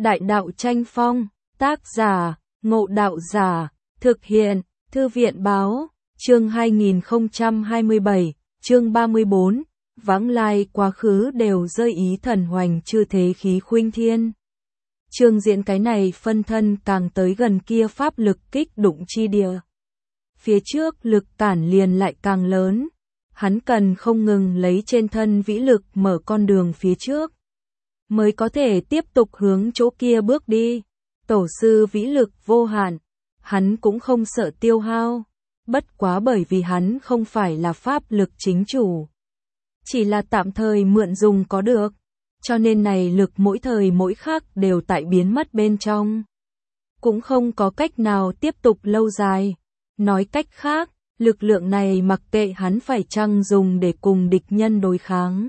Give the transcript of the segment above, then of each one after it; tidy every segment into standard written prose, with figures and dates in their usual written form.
Đại đạo tranh phong, tác giả, Ngộ Đạo Giả, thực hiện, Thư viện báo, chương 2027, chương 34, vãng lai quá khứ đều rơi ý thần hoành chư thế khí khuynh thiên. Chương diễn cái này phân thân càng tới gần kia pháp lực kích đụng chi địa. Phía trước lực cản liền lại càng lớn, hắn cần không ngừng lấy trên thân vĩ lực mở con đường phía trước, mới có thể tiếp tục hướng chỗ kia bước đi. Tổ sư vĩ lực vô hạn, hắn cũng không sợ tiêu hao, bất quá bởi vì hắn không phải là pháp lực chính chủ, chỉ là tạm thời mượn dùng có được, cho nên này lực mỗi thời mỗi khắc đều tại biến mất bên trong, cũng không có cách nào tiếp tục lâu dài. Nói cách khác, lực lượng này mặc kệ hắn phải chăng dùng để cùng địch nhân đối kháng,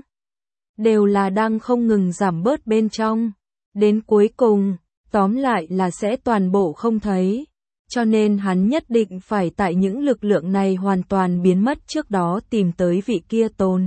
đều là đang không ngừng giảm bớt bên trong, đến cuối cùng, tóm lại là sẽ toàn bộ không thấy, cho nên hắn nhất định phải tại những lực lượng này hoàn toàn biến mất trước đó tìm tới vị kia tồn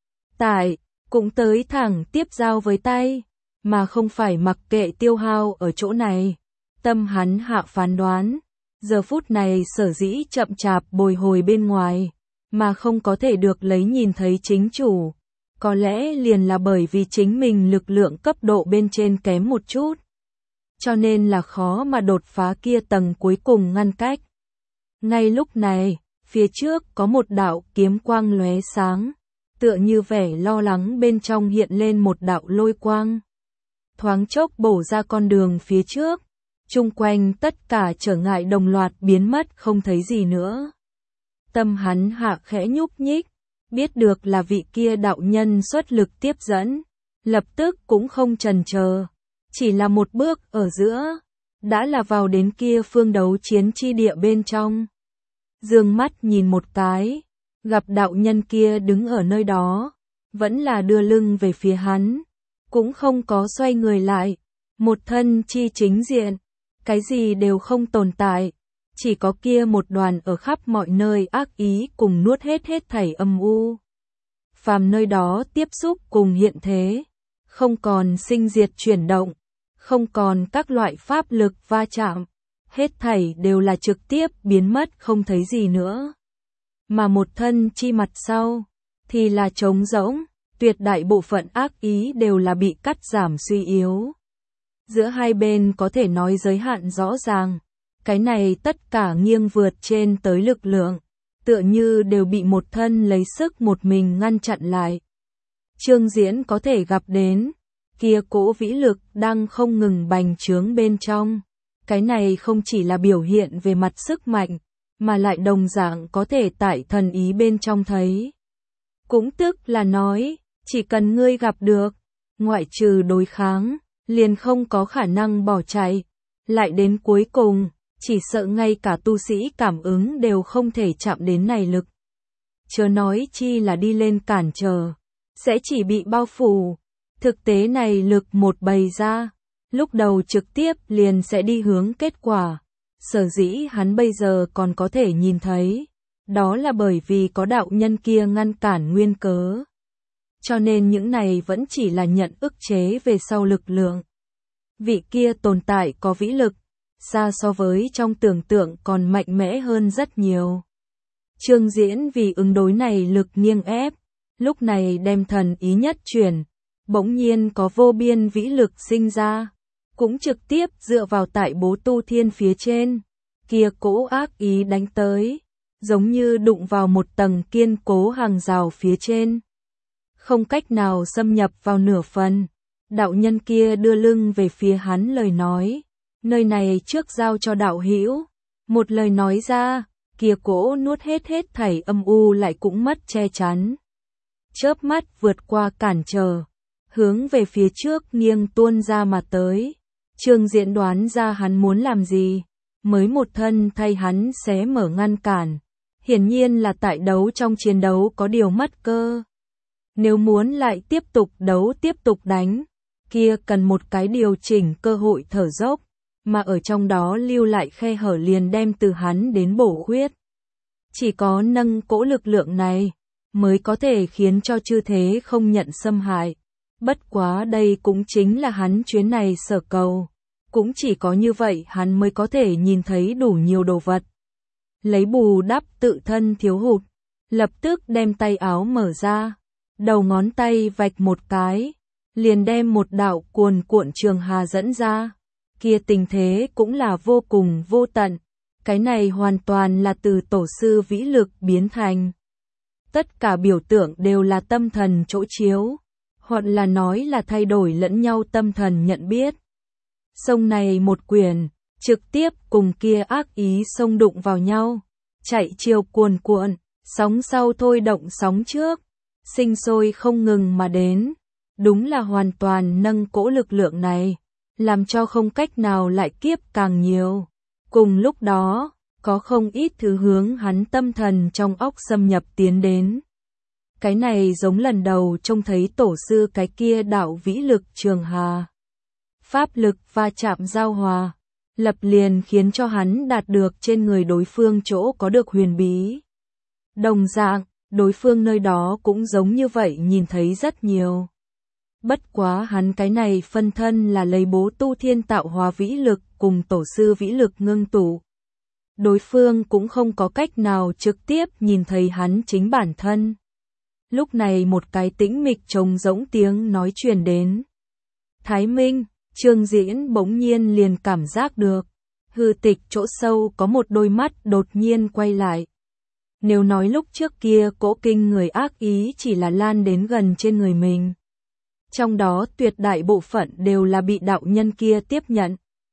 tại, cũng tới thẳng tiếp giao với tay, mà không phải mặc kệ tiêu hao ở chỗ này. Tâm hắn hạ phán đoán, giờ phút này sở dĩ chậm chạp bồi hồi bên ngoài, mà không có thể được lấy nhìn thấy chính chủ, có lẽ liền là bởi vì chính mình lực lượng cấp độ bên trên kém một chút, cho nên là khó mà đột phá kia tầng cuối cùng ngăn cách. Ngay lúc này, phía trước có một đạo kiếm quang lóe sáng, tựa như vẻ lo lắng bên trong hiện lên một đạo lôi quang, thoáng chốc bổ ra con đường phía trước, chung quanh tất cả trở ngại đồng loạt biến mất không thấy gì nữa. Tâm hắn hạ khẽ nhúc nhích, biết được là vị kia đạo nhân xuất lực tiếp dẫn, lập tức cũng không chần chờ, chỉ là một bước ở giữa, đã là vào đến kia phương đấu chiến chi địa bên trong. Dương mắt nhìn một cái, gặp đạo nhân kia đứng ở nơi đó, vẫn là đưa lưng về phía hắn, cũng không có xoay người lại, một thân chi chính diện, cái gì đều không tồn tại, chỉ có kia một đoàn ở khắp mọi nơi ác ý cùng nuốt hết thảy âm u. Phàm nơi đó tiếp xúc cùng hiện thế, không còn sinh diệt chuyển động, không còn các loại pháp lực va chạm, hết thảy đều là trực tiếp biến mất không thấy gì nữa. Mà một thân chi mặt sau, thì là trống rỗng, tuyệt đại bộ phận ác ý đều là bị cắt giảm suy yếu. Giữa hai bên có thể nói giới hạn rõ ràng, cái này tất cả nghiêng vượt trên tới lực lượng, tựa như đều bị một thân lấy sức một mình ngăn chặn lại. Chương diễn có thể gặp đến, kia cỗ vĩ lực đang không ngừng bành trướng bên trong, cái này không chỉ là biểu hiện về mặt sức mạnh, mà lại đồng dạng có thể tại thần ý bên trong thấy. Cũng tức là nói, chỉ cần ngươi gặp được, ngoại trừ đối kháng, liền không có khả năng bỏ chạy, lại đến cuối cùng, chỉ sợ ngay cả tu sĩ cảm ứng đều không thể chạm đến này lực. Chớ nói chi là đi lên cản trở, sẽ chỉ bị bao phủ. Thực tế này lực một bày ra, lúc đầu trực tiếp liền sẽ đi hướng kết quả. Sở dĩ hắn bây giờ còn có thể nhìn thấy, đó là bởi vì có đạo nhân kia ngăn cản nguyên cớ. Cho nên những này vẫn chỉ là nhận ức chế về sau lực lượng. Vị kia tồn tại có vĩ lực, xa so với trong tưởng tượng còn mạnh mẽ hơn rất nhiều. Chương diễn vì ứng đối này lực nghiêng ép, lúc này đem thần ý nhất chuyển, bỗng nhiên có vô biên vĩ lực sinh ra, cũng trực tiếp dựa vào tại bố tu thiên phía trên, kia cỗ ác ý đánh tới, giống như đụng vào một tầng kiên cố hàng rào phía trên, không cách nào xâm nhập vào nửa phần. Đạo nhân kia đưa lưng về phía hắn lời nói, nơi này trước giao cho đạo hữu. Một lời nói ra, kia cỗ nuốt hết thảy âm u lại cũng mất che chắn. Chớp mắt vượt qua cản trở, hướng về phía trước nghiêng tuôn ra mà tới. Chương diễn đoán ra hắn muốn làm gì, mới một thân thay hắn xé mở ngăn cản. Hiển nhiên là tại đấu trong chiến đấu có điều mất cơ. Nếu muốn lại tiếp tục đấu tiếp tục đánh, kia cần một cái điều chỉnh cơ hội thở dốc, mà ở trong đó lưu lại khe hở liền đem từ hắn đến bổ khuyết. Chỉ có nâng cỗ lực lượng này, mới có thể khiến cho chư thế không nhận xâm hại, Bất quá đây cũng chính là hắn chuyến này sở cầu. Cũng chỉ có như vậy hắn mới có thể nhìn thấy đủ nhiều đồ vật. Lấy bù đắp tự thân thiếu hụt, lập tức đem tay áo mở ra, đầu ngón tay vạch một cái, liền đem một đạo cuồn cuộn trường hà dẫn ra. Kia tình thế cũng là vô cùng vô tận, cái này hoàn toàn là từ tổ sư vĩ lực biến thành. Tất cả biểu tượng đều là tâm thần chỗ chiếu, hoặc là nói là thay đổi lẫn nhau tâm thần nhận biết. Sông này một quyền, trực tiếp cùng kia ác ý sông đụng vào nhau, chạy chiều cuồn cuộn, sóng sau thôi động sóng trước, sinh sôi không ngừng mà đến. Đúng là hoàn toàn nâng cỗ lực lượng này, làm cho không cách nào lại kiếp càng nhiều. Cùng lúc đó, có không ít thứ hướng hắn tâm thần trong óc xâm nhập tiến đến. Cái này giống lần đầu trông thấy tổ sư cái kia đạo vĩ lực trường hà. Pháp lực va chạm giao hòa, lập liền khiến cho hắn đạt được trên người đối phương chỗ có được huyền bí. Đồng dạng, đối phương nơi đó cũng giống như vậy nhìn thấy rất nhiều. Bất quá hắn cái này phân thân là lấy bố tu thiên tạo hóa vĩ lực cùng tổ sư vĩ lực ngưng tụ. Đối phương cũng không có cách nào trực tiếp nhìn thấy hắn chính bản thân. Lúc này một cái tĩnh mịch trống rỗng tiếng nói truyền đến. Thái Minh, Trương Diễn bỗng nhiên liền cảm giác được. Hư tịch chỗ sâu có một đôi mắt đột nhiên quay lại. Nếu nói lúc trước kia cỗ kinh người ác ý chỉ là lan đến gần trên người mình. Trong đó tuyệt đại bộ phận đều là bị đạo nhân kia tiếp nhận.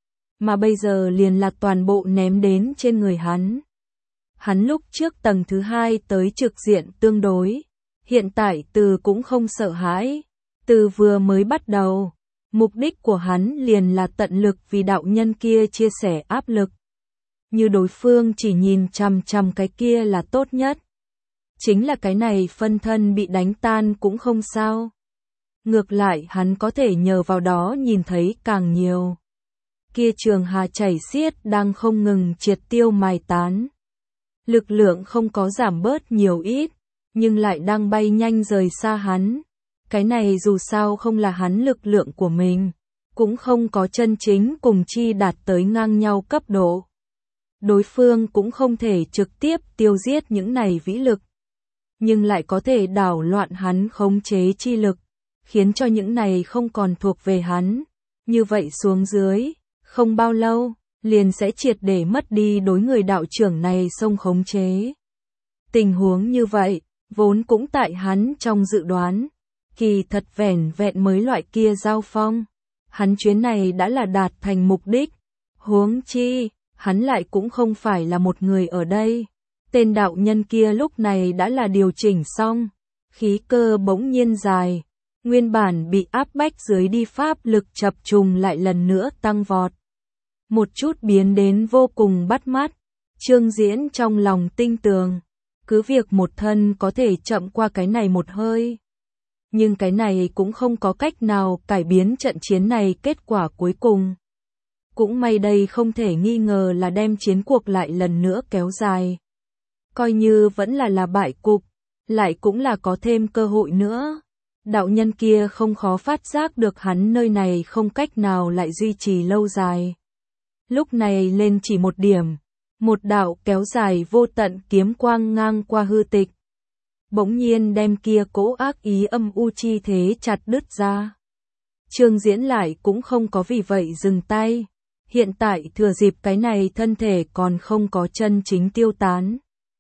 Mà bây giờ liền là toàn bộ ném đến trên người hắn. Hắn lúc trước tầng thứ 2 tới trực diện tương đối. Hiện tại từ cũng không sợ hãi. Từ vừa mới bắt đầu, mục đích của hắn liền là tận lực vì đạo nhân kia chia sẻ áp lực. Như đối phương chỉ nhìn chằm chằm cái kia là tốt nhất. Chính là cái này phân thân bị đánh tan cũng không sao. Ngược lại hắn có thể nhờ vào đó nhìn thấy càng nhiều. Kia trường hà chảy xiết đang không ngừng triệt tiêu mài tán. Lực lượng không có giảm bớt nhiều ít, nhưng lại đang bay nhanh rời xa hắn. Cái này dù sao không là hắn lực lượng của mình, cũng không có chân chính cùng chi đạt tới ngang nhau cấp độ. Đối phương cũng không thể trực tiếp tiêu diệt những này vĩ lực, nhưng lại có thể đảo loạn hắn khống chế chi lực, khiến cho những này không còn thuộc về hắn. Như vậy xuống dưới, không bao lâu, liền sẽ triệt để mất đi đối người đạo trưởng này xông khống chế. Tình huống như vậy, vốn cũng tại hắn trong dự đoán, kỳ thật vẻn vẹn mới loại kia giao phong. Hắn chuyến này đã là đạt thành mục đích, huống chi, hắn lại cũng không phải là một người ở đây. Tên đạo nhân kia lúc này đã là điều chỉnh xong, khí cơ bỗng nhiên dài, nguyên bản bị áp bách dưới đi pháp lực chập trùng lại lần nữa tăng vọt. Một chút biến đến vô cùng bắt mắt, Trương Diễn trong lòng tinh tường, cứ việc một thân có thể chậm qua cái này một hơi. Nhưng cái này cũng không có cách nào cải biến trận chiến này kết quả cuối cùng. Cũng may đây không thể nghi ngờ là đem chiến cuộc lại lần nữa kéo dài. Coi như vẫn là bại cục, lại cũng là có thêm cơ hội nữa. Đạo nhân kia không khó phát giác được hắn nơi này không cách nào lại duy trì lâu dài. Lúc này lên chỉ một điểm, một đạo kéo dài vô tận kiếm quang ngang qua hư tịch. Bỗng nhiên đem kia cỗ ác ý âm u chi thế chặt đứt ra. Trương Diễn lại cũng không có vì vậy dừng tay. Hiện tại thừa dịp cái này thân thể còn không có chân chính tiêu tán.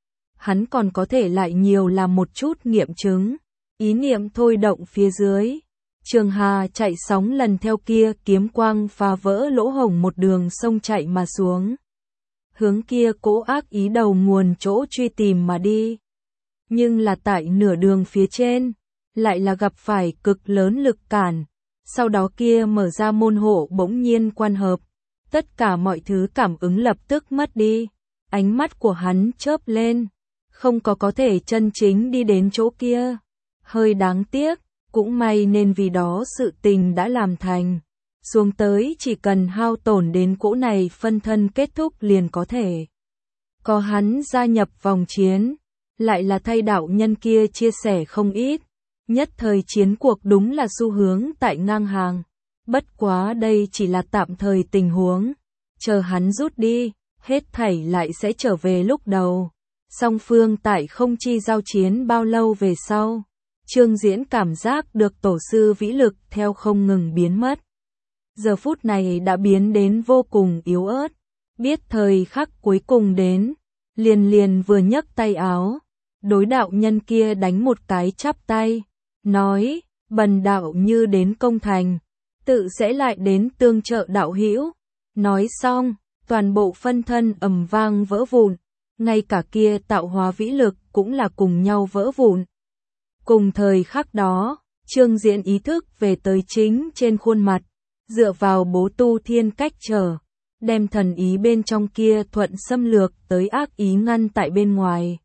Hắn còn có thể lại nhiều làm một chút nghiệm chứng. Ý niệm thôi động phía dưới. Trường hà chạy sóng lần theo kia kiếm quang phá vỡ lỗ hổng một đường sông chạy mà xuống. Hướng kia cỗ ác ý đầu nguồn chỗ truy tìm mà đi. Nhưng là tại nửa đường phía trên, lại là gặp phải cực lớn lực cản. Sau đó kia mở ra môn hộ bỗng nhiên quan hợp. Tất cả mọi thứ cảm ứng lập tức mất đi. Ánh mắt của hắn chớp lên. Không có thể chân chính đi đến chỗ kia. Hơi đáng tiếc, cũng may nên vì đó sự tình đã làm thành. Xuống tới chỉ cần hao tổn đến cỗ này phân thân kết thúc liền có thể. Có hắn gia nhập vòng chiến, lại là thay đạo nhân kia chia sẻ không ít. Nhất thời chiến cuộc đúng là xu hướng tại ngang hàng. Bất quá đây chỉ là tạm thời tình huống. Chờ hắn rút đi, hết thảy lại sẽ trở về lúc đầu. Song phương tại không chi giao chiến bao lâu về sau. Trương Diễn cảm giác được tổ sư vĩ lực theo không ngừng biến mất. Giờ phút này đã biến đến vô cùng yếu ớt. Biết thời khắc cuối cùng đến, liền vừa nhấc tay áo. Đối đạo nhân kia đánh một cái chắp tay, nói, bần đạo như đến công thành, tự sẽ lại đến tương trợ đạo hữu. Nói xong, toàn bộ phân thân ầm vang vỡ vụn, ngay cả kia tạo hóa vĩ lực cũng là cùng nhau vỡ vụn. Cùng thời khắc đó, Trương Diễn ý thức về tới chính trên khuôn mặt, dựa vào bố tu thiên cách trở, đem thần ý bên trong kia thuận xâm lược tới ác ý ngăn tại bên ngoài.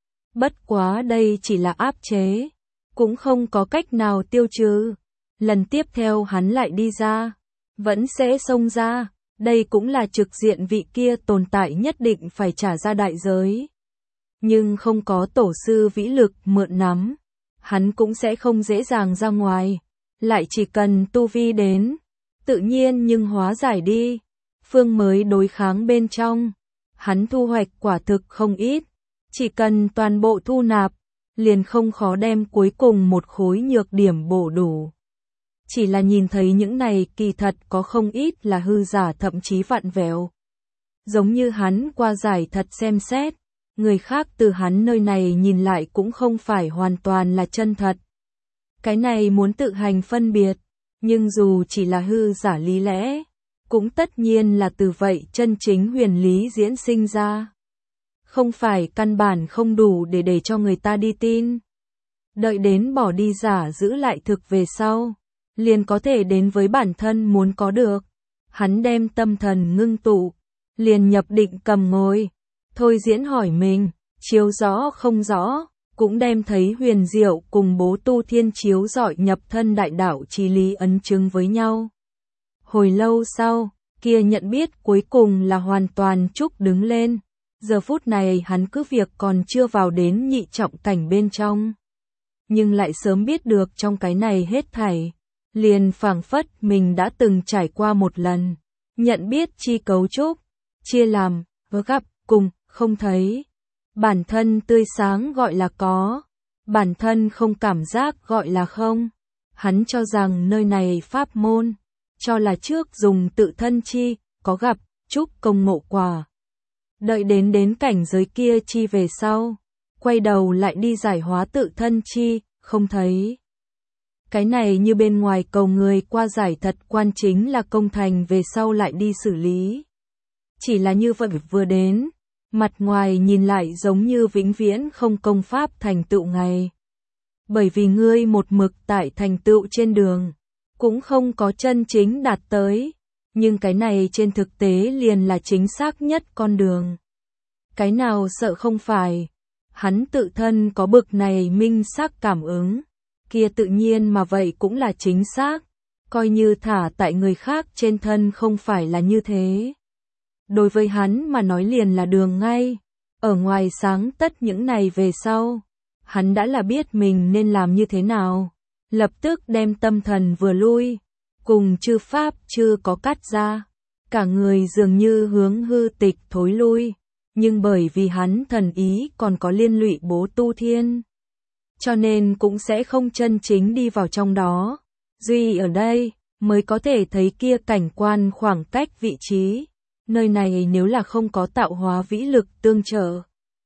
Bất quá đây chỉ là áp chế, cũng không có cách nào tiêu trừ. Lần tiếp theo hắn lại đi ra, vẫn sẽ xông ra, đây cũng là trực diện vị kia tồn tại nhất định phải trả ra đại giới. Nhưng không có tổ sư vĩ lực mượn nắm, hắn cũng sẽ không dễ dàng ra ngoài, lại chỉ cần tu vi đến, tự nhiên nhưng hóa giải đi. Phương mới đối kháng bên trong, hắn thu hoạch quả thực không ít, chỉ cần toàn bộ thu nạp, liền không khó đem cuối cùng một khối nhược điểm bổ đủ. Chỉ là nhìn thấy những này kỳ thật có không ít là hư giả thậm chí vặn vẹo. Giống như hắn qua giải thật xem xét, người khác từ hắn nơi này nhìn lại cũng không phải hoàn toàn là chân thật. Cái này muốn tự hành phân biệt, nhưng dù chỉ là hư giả lý lẽ, cũng tất nhiên là từ vậy chân chính huyền lý diễn sinh ra. Không phải căn bản không đủ để cho người ta đi tin. Đợi đến bỏ đi giả giữ lại thực về sau, liền có thể đến với bản thân muốn có được. Hắn đem tâm thần ngưng tụ, liền nhập định cầm ngồi, thôi diễn hỏi mình, chiếu rõ không rõ, cũng đem thấy huyền diệu cùng bố tu thiên chiếu rọi nhập thân đại đạo chí lý ấn chứng với nhau. Hồi lâu sau, kia nhận biết cuối cùng là hoàn toàn trúc đứng lên. Giờ phút này hắn cứ việc còn chưa vào đến nhị trọng cảnh bên trong, nhưng lại sớm biết được trong cái này hết thảy, liền phảng phất mình đã từng trải qua một lần. Nhận biết chi cấu trúc, chia làm, gặp, cùng, không thấy. Bản thân tươi sáng gọi là có, bản thân không cảm giác gọi là không. Hắn cho rằng nơi này pháp môn, cho là trước dùng tự thân chi, có gặp, chúc công ngộ quả. Đợi đến cảnh giới kia chi về sau, quay đầu lại đi giải hóa tự thân chi, không thấy. Cái này như bên ngoài cầu người qua giải thật quan chính là công thành về sau lại đi xử lý. Chỉ là như vậy vừa đến, mặt ngoài nhìn lại giống như vĩnh viễn không công pháp thành tựu ngày. Bởi vì ngươi một mực tại thành tựu trên đường, cũng không có chân chính đạt tới. Nhưng cái này trên thực tế liền là chính xác nhất con đường. Cái nào sợ không phải, hắn tự thân có bực này minh xác cảm ứng, kia tự nhiên mà vậy cũng là chính xác, coi như thả tại người khác trên thân không phải là như thế. Đối với hắn mà nói liền là đường ngay, ở ngoài sáng tất những này về sau, hắn đã là biết mình nên làm như thế nào, lập tức đem tâm thần vừa lui. Cùng chư pháp chưa có cắt ra, cả người dường như hướng hư tịch thối lui, nhưng bởi vì hắn thần ý còn có liên lụy bố tu thiên, cho nên cũng sẽ không chân chính đi vào trong đó. Duy ở đây mới có thể thấy kia cảnh quan khoảng cách vị trí, nơi này nếu là không có tạo hóa vĩ lực tương trợ,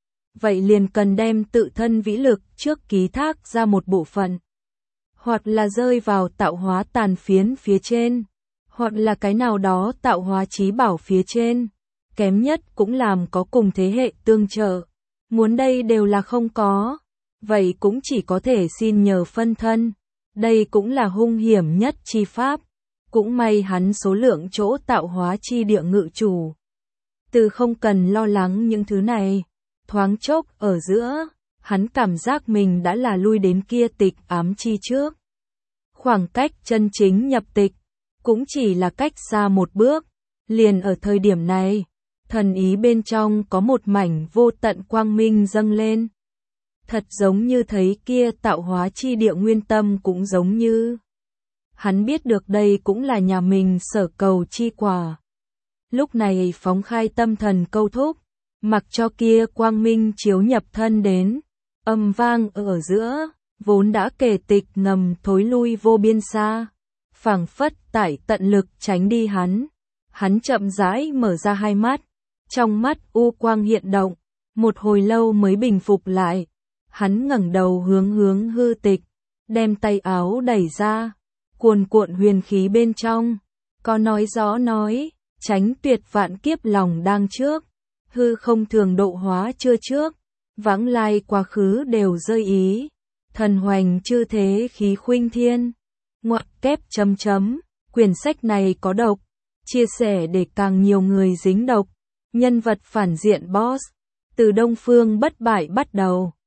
vậy liền cần đem tự thân vĩ lực trước ký thác ra một bộ phận. Hoặc là rơi vào tạo hóa tàn phiến phía trên, hoặc là cái nào đó tạo hóa chí bảo phía trên, kém nhất cũng làm có cùng thế hệ tương trợ. Muốn đây đều là không có, vậy cũng chỉ có thể xin nhờ phân thân, đây cũng là hung hiểm nhất chi pháp, cũng may hắn số lượng chỗ tạo hóa chi địa ngự chủ. Từ không cần lo lắng những thứ này, thoáng chốc ở giữa, hắn cảm giác mình đã là lui đến kia tịch ám chi trước. Khoảng cách chân chính nhập tịch, cũng chỉ là cách xa một bước, liền ở thời điểm này, thần ý bên trong có một mảnh vô tận quang minh dâng lên. Thật giống như thấy kia tạo hóa chi địa nguyên tâm cũng giống như. Hắn biết được đây cũng là nhà mình sở cầu chi quả. Lúc này phóng khai tâm thần câu thúc, mặc cho kia quang minh chiếu nhập thân đến, âm vang ở giữa, vốn đã kể tịch ngầm thối lui vô biên xa, phảng phất tải tận lực tránh đi hắn. Hắn chậm rãi mở ra hai mắt, trong mắt u quang hiện động, một hồi lâu mới bình phục lại. Hắn ngẩng đầu hướng hư tịch, đem tay áo đẩy ra, cuồn cuộn huyền khí bên trong, có nói rõ nói, tránh tuyệt vạn kiếp lòng đang trước, hư không thường độ hóa chưa trước, vãng lai quá khứ đều rơi ý, thần hoành chư thế khí khuynh thiên. Ngoặc kép chấm chấm, quyển sách này có độc, chia sẻ để càng nhiều người dính độc, nhân vật phản diện boss, từ Đông Phương bất bại bắt đầu.